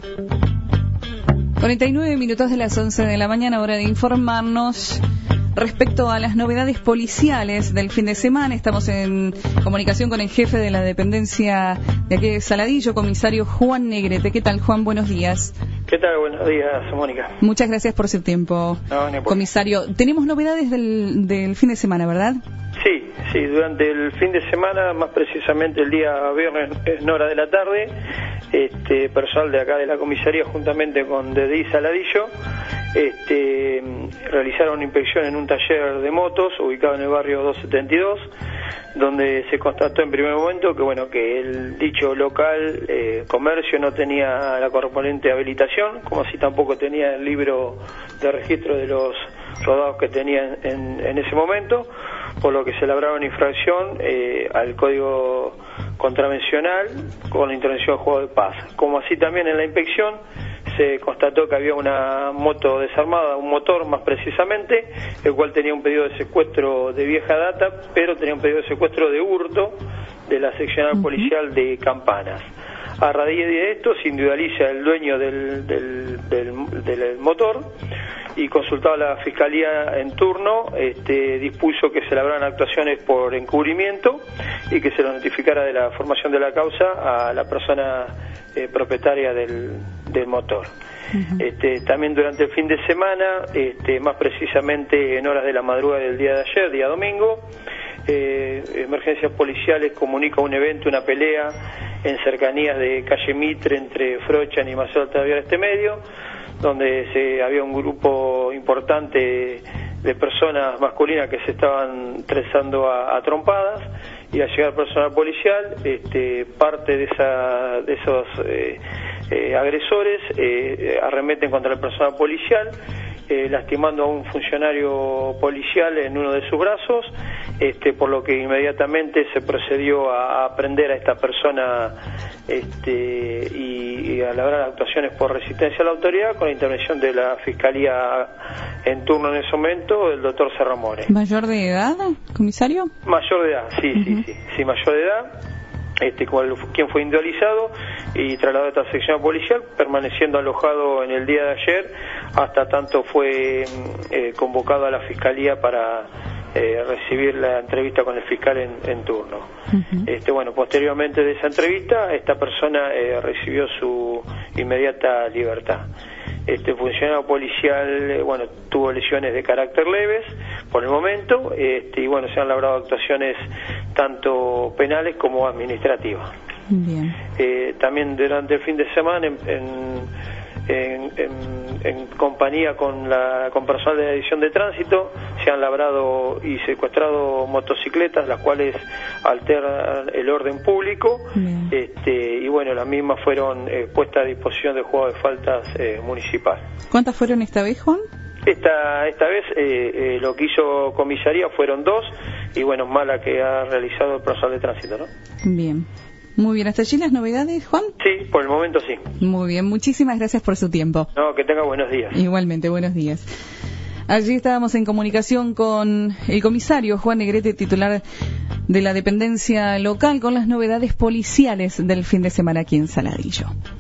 49 minutos de las 11 de la mañana, hora de informarnos respecto a las novedades policiales del fin de semana. Estamos en comunicación con el jefe de la dependencia de aquí de Saladillo, comisario Juan Negrete. ¿Qué tal, Juan? Buenos días. ¿Qué tal? Buenos días, Mónica. Muchas gracias por su tiempo, comisario. Tenemos novedades del fin de semana, ¿verdad? Sí, durante el fin de semana, más precisamente el día viernes en hora de la tarde, personal de acá de la comisaría juntamente con DDI Saladillo realizaron una inspección en un taller de motos ubicado en el barrio 272, donde se constató en primer momento que el dicho local comercio no tenía la correspondiente habilitación, como así tampoco tenía el libro de registro de los rodados que tenía en ese momento, por lo que se labraba una infracción al código contravencional con la intervención de juego de paz. Como así también en la inspección se constató que había una moto desarmada, un motor más precisamente, el cual tenía un pedido de secuestro de vieja data, pero tenía un pedido de secuestro de hurto de la seccional policial de Campanas. A raíz de esto se individualiza el dueño del motor y consultado a la Fiscalía en turno, dispuso que se labraran actuaciones por encubrimiento y que se lo notificara de la formación de la causa a la persona propietaria del motor. También durante el fin de semana, más precisamente en horas de la madrugada del día de ayer, día domingo, Emergencias Policiales comunica un evento, una pelea en cercanías de calle Mitre entre Frochan y Marcelo Taviar Medio, donde había un grupo importante de personas masculinas que se estaban trenzando a trompadas, y al llegar personal policial, parte de esos agresores arremeten contra el personal policial, lastimando a un funcionario policial en uno de sus brazos, por lo que inmediatamente se procedió a aprender a esta persona y a labrar actuaciones por resistencia a la autoridad con la intervención de la Fiscalía en turno en ese momento, el doctor Serramore. ¿Mayor de edad, comisario? Mayor de edad, sí, mayor de edad. Quien fue individualizado y trasladado a esta sección policial, permaneciendo alojado en el día de ayer hasta tanto fue convocado a la Fiscalía para recibir la entrevista con el fiscal en turno. Posteriormente de esa entrevista, esta persona recibió su inmediata libertad. Este funcionario policial, tuvo lesiones de carácter leves por el momento, se han labrado actuaciones tanto penales como administrativas. Bien. También durante el fin de semana, en compañía con personal de la Dirección de Tránsito, se han labrado y secuestrado motocicletas, las cuales alteran el orden público, las mismas fueron puestas a disposición del juzgado de faltas municipal. ¿Cuántas fueron esta vez, Juan? Esta vez lo que hizo comisaría fueron 2, y más la que ha realizado el personal de tránsito, ¿no? Bien. Muy bien, ¿hasta allí las novedades, Juan? Sí, por el momento sí. Muy bien, muchísimas gracias por su tiempo. No, que tenga buenos días. Igualmente, buenos días. Allí estábamos en comunicación con el comisario Juan Negrete, titular de la dependencia local, con las novedades policiales del fin de semana aquí en Saladillo.